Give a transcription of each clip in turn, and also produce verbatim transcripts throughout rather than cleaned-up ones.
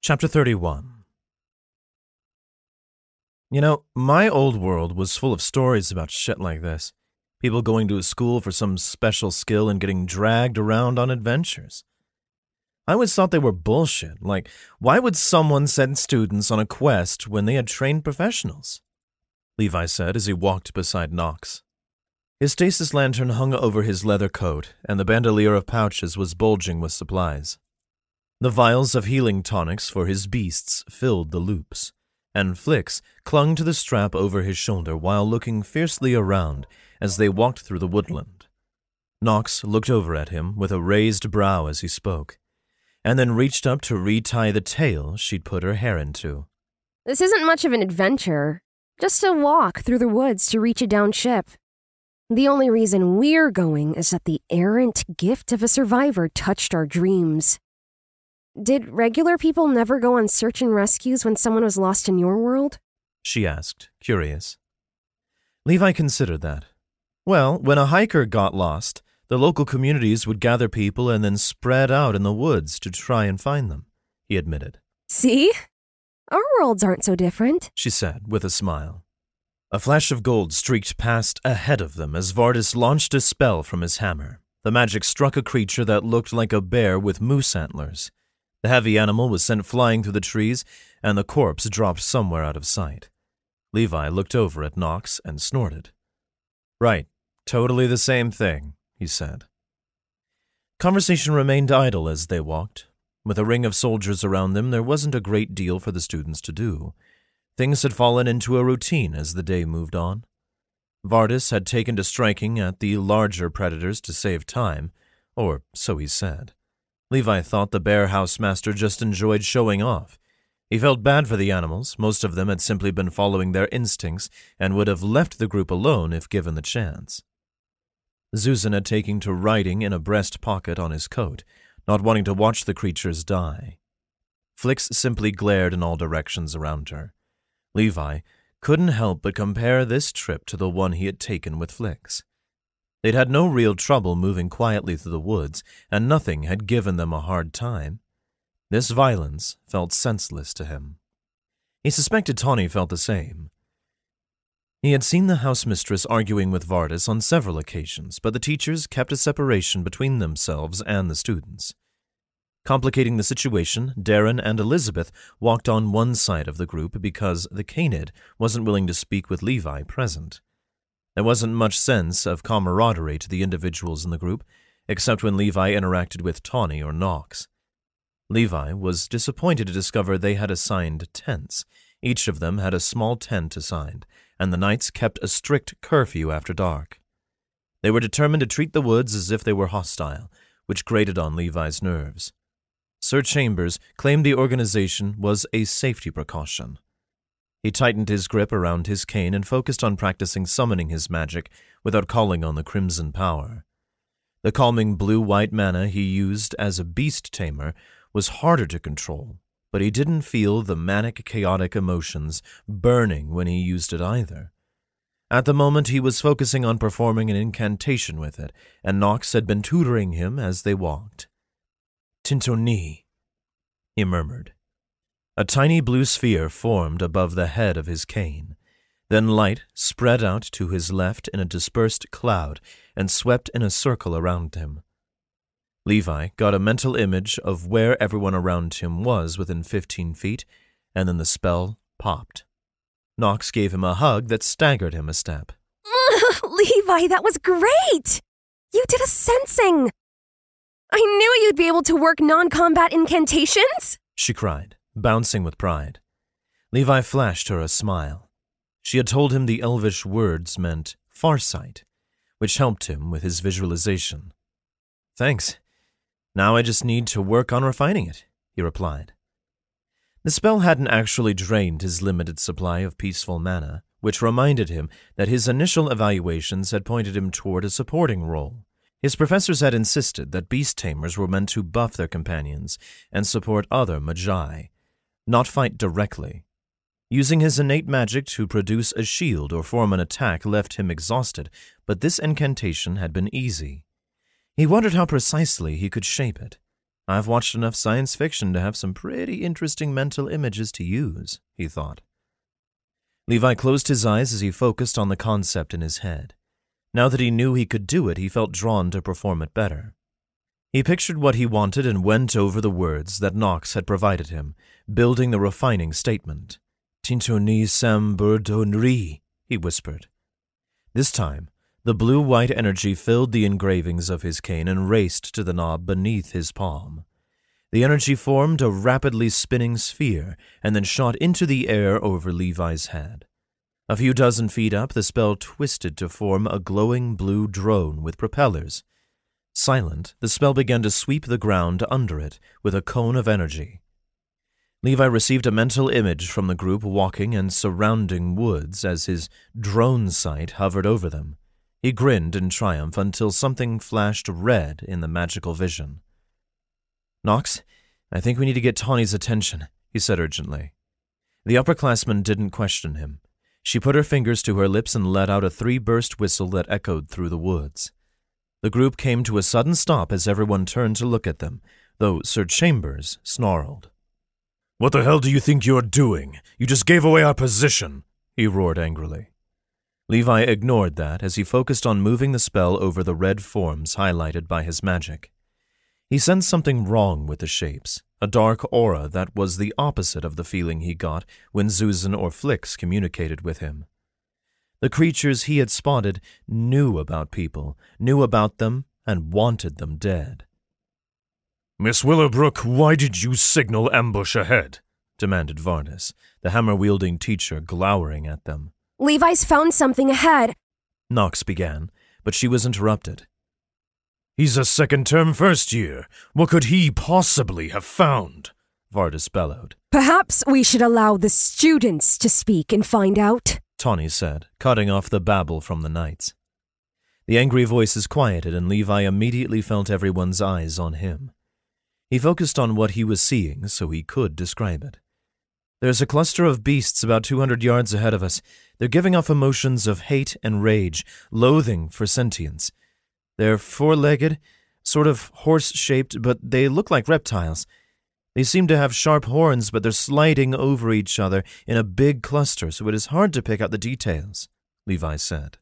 Chapter thirty-one. You know, my old world was full of stories about shit like this. People going to a school for some special skill and getting dragged around on adventures. I always thought they were bullshit. Like, why would someone send students on a quest when they had trained professionals? Levi said as he walked beside Knox. His stasis lantern hung over his leather coat, and the bandolier of pouches was bulging with supplies. The vials of healing tonics for his beasts filled the loops, and Flix clung to the strap over his shoulder while looking fiercely around as they walked through the woodland. Knox looked over at him with a raised brow as he spoke, and then reached up to retie the tail she'd put her hair into. This isn't much of an adventure, just a walk through the woods to reach a downed ship. The only reason we're going is that the errant gift of a survivor touched our dreams. Did regular people never go on search and rescues when someone was lost in your world? She asked, curious. Levi considered that. Well, when a hiker got lost, the local communities would gather people and then spread out in the woods to try and find them, he admitted. See? Our worlds aren't so different, she said with a smile. A flash of gold streaked past ahead of them as Vardis launched a spell from his hammer. The magic struck a creature that looked like a bear with moose antlers. The heavy animal was sent flying through the trees, and the corpse dropped somewhere out of sight. Levi looked over at Knox and snorted. Right, totally the same thing, he said. Conversation remained idle as they walked. With a ring of soldiers around them, there wasn't a great deal for the students to do. Things had fallen into a routine as the day moved on. Vardis had taken to striking at the larger predators to save time, or so he said. Levi thought the bear housemaster just enjoyed showing off. He felt bad for the animals. Most of them had simply been following their instincts and would have left the group alone if given the chance. Zuzan had taken to writing in a breast pocket on his coat, not wanting to watch the creatures die. Flix simply glared in all directions around her. Levi couldn't help but compare this trip to the one he had taken with Flix. They'd had no real trouble moving quietly through the woods, and nothing had given them a hard time. This violence felt senseless to him. He suspected Tawny felt the same. He had seen the housemistress arguing with Vardis on several occasions, but the teachers kept a separation between themselves and the students. Complicating the situation, Darren and Elizabeth walked on one side of the group because the Canid wasn't willing to speak with Levi present. There wasn't much sense of camaraderie to the individuals in the group, except when Levi interacted with Tawny or Knox. Levi was disappointed to discover they had assigned tents. Each of them had a small tent assigned, and the knights kept a strict curfew after dark. They were determined to treat the woods as if they were hostile, which grated on Levi's nerves. Sir Chambers claimed the organization was a safety precaution. He tightened his grip around his cane and focused on practicing summoning his magic without calling on the crimson power. The calming blue-white mana he used as a beast tamer was harder to control, but he didn't feel the manic, chaotic emotions burning when he used it either. At the moment, he was focusing on performing an incantation with it, and Knox had been tutoring him as they walked. Tintoni, he murmured. A tiny blue sphere formed above the head of his cane. Then light spread out to his left in a dispersed cloud and swept in a circle around him. Levi got a mental image of where everyone around him was within fifteen feet, and then the spell popped. Knox gave him a hug that staggered him a step. Levi, that was great! You did a sensing! I knew you'd be able to work non-combat incantations! She cried, bouncing with pride. Levi flashed her a smile. She had told him the elvish words meant farsight, which helped him with his visualization. Thanks. Now I just need to work on refining it, he replied. The spell hadn't actually drained his limited supply of peaceful mana, which reminded him that his initial evaluations had pointed him toward a supporting role. His professors had insisted that beast tamers were meant to buff their companions and support other magi, not fight directly. Using his innate magic to produce a shield or form an attack left him exhausted, but this incantation had been easy. He wondered how precisely he could shape it. I've watched enough science fiction to have some pretty interesting mental images to use, he thought. Levi closed his eyes as he focused on the concept in his head. Now that he knew he could do it, he felt drawn to perform it better. He pictured what he wanted and went over the words that Nox had provided him, building the refining statement. Tintoni sam burdonri, he whispered. This time, the blue-white energy filled the engravings of his cane and raced to the knob beneath his palm. The energy formed a rapidly spinning sphere and then shot into the air over Levi's head. A few dozen feet up, the spell twisted to form a glowing blue drone with propellers. Silent, the spell began to sweep the ground under it with a cone of energy. Levi received a mental image from the group walking and surrounding woods as his drone sight hovered over them. He grinned in triumph until something flashed red in the magical vision. Nox, I think we need to get Tawny's attention, he said urgently. The upperclassman didn't question him. She put her fingers to her lips and let out a three-burst whistle that echoed through the woods. The group came to a sudden stop as everyone turned to look at them, though Sir Chambers snarled. "What the hell do you think you're doing? You just gave away our position," he roared angrily. Levi ignored that as he focused on moving the spell over the red forms highlighted by his magic. He sensed something wrong with the shapes, a dark aura that was the opposite of the feeling he got when Zuzan or Flix communicated with him. The creatures he had spotted knew about people, knew about them, and wanted them dead. "Miss Willowbrook, why did you signal ambush ahead?" demanded Vardis, the hammer-wielding teacher glowering at them. Levi's found something ahead, Nox began, but she was interrupted. "He's a second-term first year. What could he possibly have found?" Vardis bellowed. Perhaps we should allow the students to speak and find out, Tawny said, cutting off the babble from the knights. The angry voices quieted, and Levi immediately felt everyone's eyes on him. He focused on what he was seeing so he could describe it. "There's a cluster of beasts about two hundred yards ahead of us. They're giving off emotions of hate and rage, loathing for sentience. They're four-legged, sort of horse-shaped, but they look like reptiles. They seem to have sharp horns, but they're sliding over each other in a big cluster, so it is hard to pick out the details," Levi said.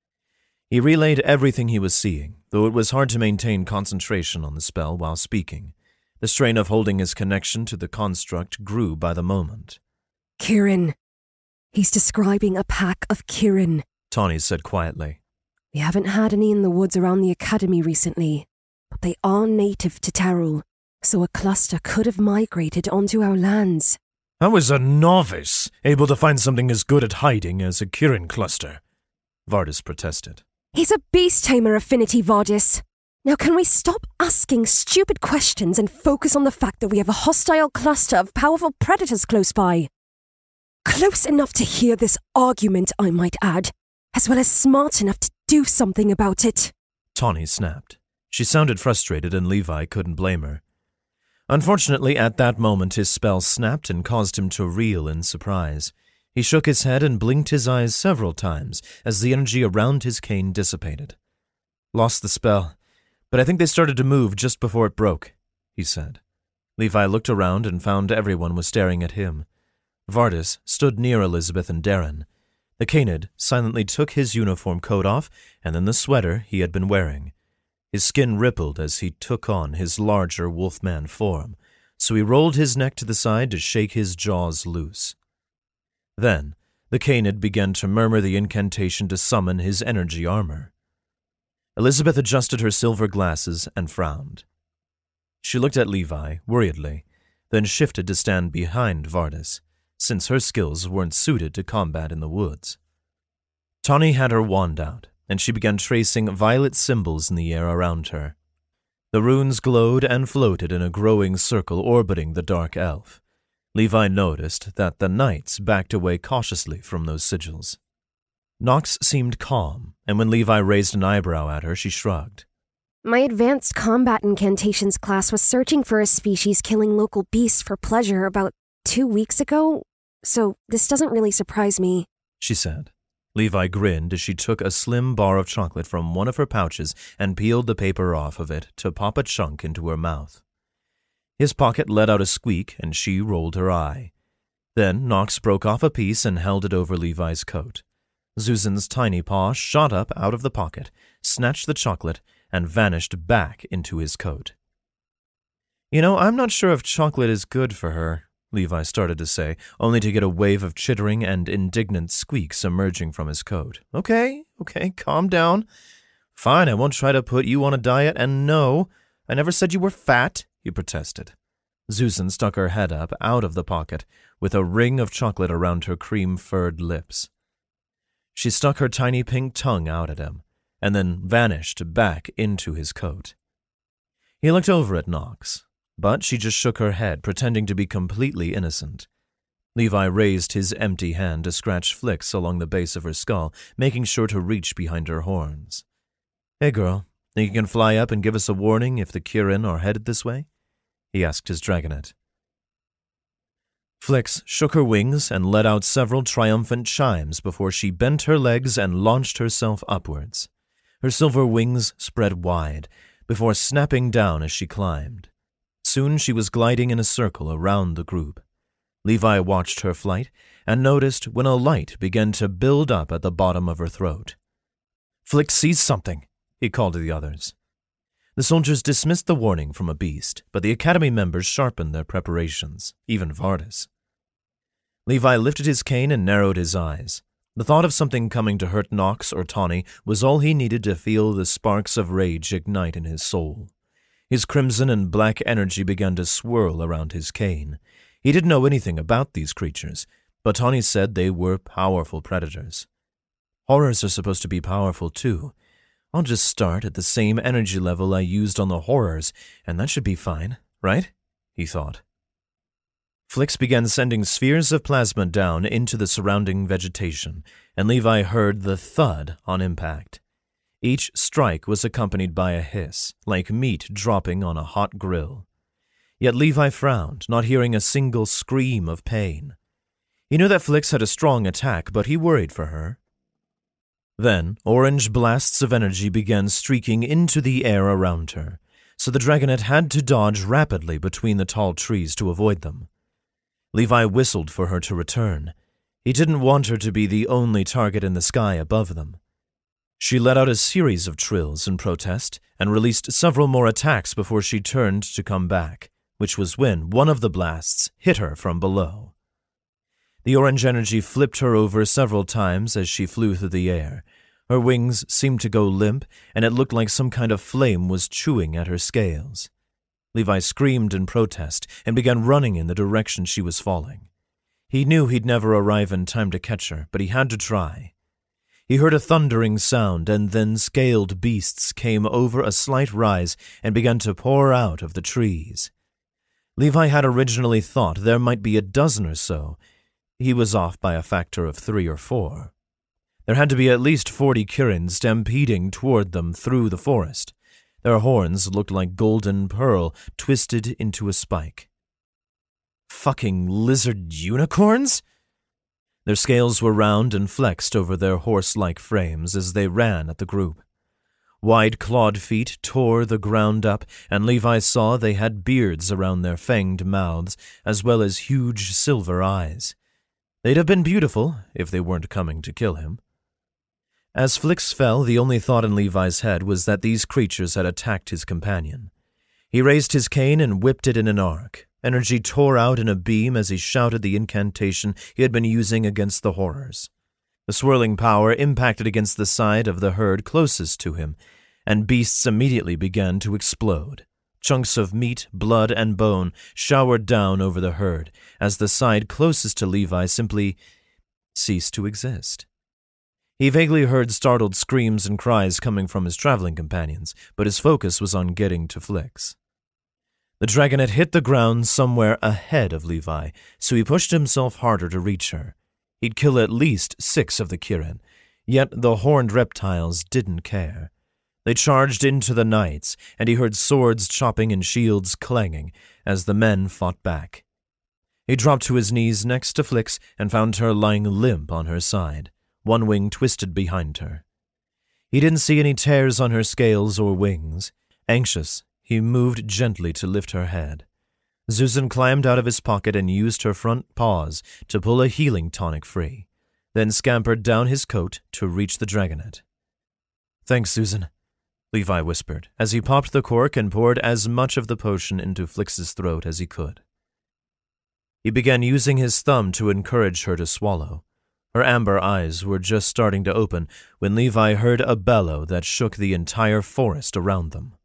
He relayed everything he was seeing, though it was hard to maintain concentration on the spell while speaking. The strain of holding his connection to the construct grew by the moment. Kirin. He's describing a pack of Kirin, Tawny said quietly. We haven't had any in the woods around the academy recently, but they are native to Terul, so a cluster could have migrated onto our lands. How is a novice able to find something as good at hiding as a Kirin cluster? Vardis protested. He's a beast tamer, Affinity Vardis. Now can we stop asking stupid questions and focus on the fact that we have a hostile cluster of powerful predators close by? Close enough to hear this argument, I might add, as well as smart enough to do something about it. Tawny snapped. She sounded frustrated, and Levi couldn't blame her. Unfortunately, at that moment his spell snapped and caused him to reel in surprise. He shook his head and blinked his eyes several times as the energy around his cane dissipated. Lost the spell, but I think they started to move just before it broke, he said. Levi looked around and found everyone was staring at him. Vardis stood near Elizabeth and Darren. The Canid silently took his uniform coat off and then the sweater he had been wearing. His skin rippled as he took on his larger wolfman form, so he rolled his neck to the side to shake his jaws loose. Then, the Canid began to murmur the incantation to summon his energy armor. Elizabeth adjusted her silver glasses and frowned. She looked at Levi worriedly, then shifted to stand behind Vardis, since her skills weren't suited to combat in the woods. Tawny had her wand out, and she began tracing violet symbols in the air around her. The runes glowed and floated in a growing circle orbiting the dark elf. Levi noticed that the knights backed away cautiously from those sigils. Nox seemed calm, and when Levi raised an eyebrow at her, she shrugged. My advanced combat incantations class was searching for a species killing local beasts for pleasure about two weeks ago, so this doesn't really surprise me, she said. Levi grinned as she took a slim bar of chocolate from one of her pouches and peeled the paper off of it to pop a chunk into her mouth. His pocket let out a squeak, and she rolled her eye. Then Nox broke off a piece and held it over Levi's coat. Susan's tiny paw shot up out of the pocket, snatched the chocolate, and vanished back into his coat. "You know, I'm not sure if chocolate is good for her," Levi started to say, only to get a wave of chittering and indignant squeaks emerging from his coat. Okay, okay, calm down. Fine, I won't try to put you on a diet, and no, I never said you were fat, he protested. Susan stuck her head up out of the pocket, with a ring of chocolate around her cream-furred lips. She stuck her tiny pink tongue out at him, and then vanished back into his coat. He looked over at Nox, but she just shook her head, pretending to be completely innocent. Levi raised his empty hand to scratch Flix along the base of her skull, making sure to reach behind her horns. "Hey girl, think you can fly up and give us a warning if the Kirin are headed this way?" he asked his dragonet. Flix shook her wings and let out several triumphant chimes before she bent her legs and launched herself upwards. Her silver wings spread wide, before snapping down as she climbed. Soon she was gliding in a circle around the group. Levi watched her flight and noticed when a light began to build up at the bottom of her throat. "Flix sees something," he called to the others. The soldiers dismissed the warning from a beast, but the academy members sharpened their preparations, even Vardis. Levi lifted his cane and narrowed his eyes. The thought of something coming to hurt Nox or Tawny was all he needed to feel the sparks of rage ignite in his soul. His crimson and black energy began to swirl around his cane. He didn't know anything about these creatures, but Tawny said they were powerful predators. Horrors are supposed to be powerful too. I'll just start at the same energy level I used on the horrors, and that should be fine, right? He thought. Flix began sending spheres of plasma down into the surrounding vegetation, and Levi heard the thud on impact. Each strike was accompanied by a hiss, like meat dropping on a hot grill. Yet Levi frowned, not hearing a single scream of pain. He knew that Flix had a strong attack, but he worried for her. Then, orange blasts of energy began streaking into the air around her, so the dragonet had to dodge rapidly between the tall trees to avoid them. Levi whistled for her to return. He didn't want her to be the only target in the sky above them. She let out a series of trills in protest and released several more attacks before she turned to come back, which was when one of the blasts hit her from below. The orange energy flipped her over several times as she flew through the air. Her wings seemed to go limp, and it looked like some kind of flame was chewing at her scales. Levi screamed in protest and began running in the direction she was falling. He knew he'd never arrive in time to catch her, but he had to try. He heard a thundering sound, and then scaled beasts came over a slight rise and began to pour out of the trees. Levi had originally thought there might be a dozen or so. He was off by a factor of three or four. There had to be at least forty Kirin stampeding toward them through the forest. Their horns looked like golden pearl twisted into a spike. Fucking lizard unicorns? Their scales were round and flexed over their horse-like frames as they ran at the group. Wide clawed feet tore the ground up, and Levi saw they had beards around their fanged mouths, as well as huge silver eyes. They'd have been beautiful if they weren't coming to kill him. As Flix fell, the only thought in Levi's head was that these creatures had attacked his companion. He raised his cane and whipped it in an arc. Energy tore out in a beam as he shouted the incantation he had been using against the horrors. The swirling power impacted against the side of the herd closest to him, and beasts immediately began to explode. Chunks of meat, blood, and bone showered down over the herd as the side closest to Levi simply ceased to exist. He vaguely heard startled screams and cries coming from his traveling companions, but his focus was on getting to Flix. The dragonet hit the ground somewhere ahead of Levi, so he pushed himself harder to reach her. He'd kill at least six of the Kirin, yet the horned reptiles didn't care. They charged into the knights, and he heard swords chopping and shields clanging as the men fought back. He dropped to his knees next to Flix and found her lying limp on her side, one wing twisted behind her. He didn't see any tears on her scales or wings. Anxious, he moved gently to lift her head. Susan climbed out of his pocket and used her front paws to pull a healing tonic free, then scampered down his coat to reach the dragonet. "Thanks, Susan," Levi whispered, as he popped the cork and poured as much of the potion into Flix's throat as he could. He began using his thumb to encourage her to swallow. Her amber eyes were just starting to open when Levi heard a bellow that shook the entire forest around them.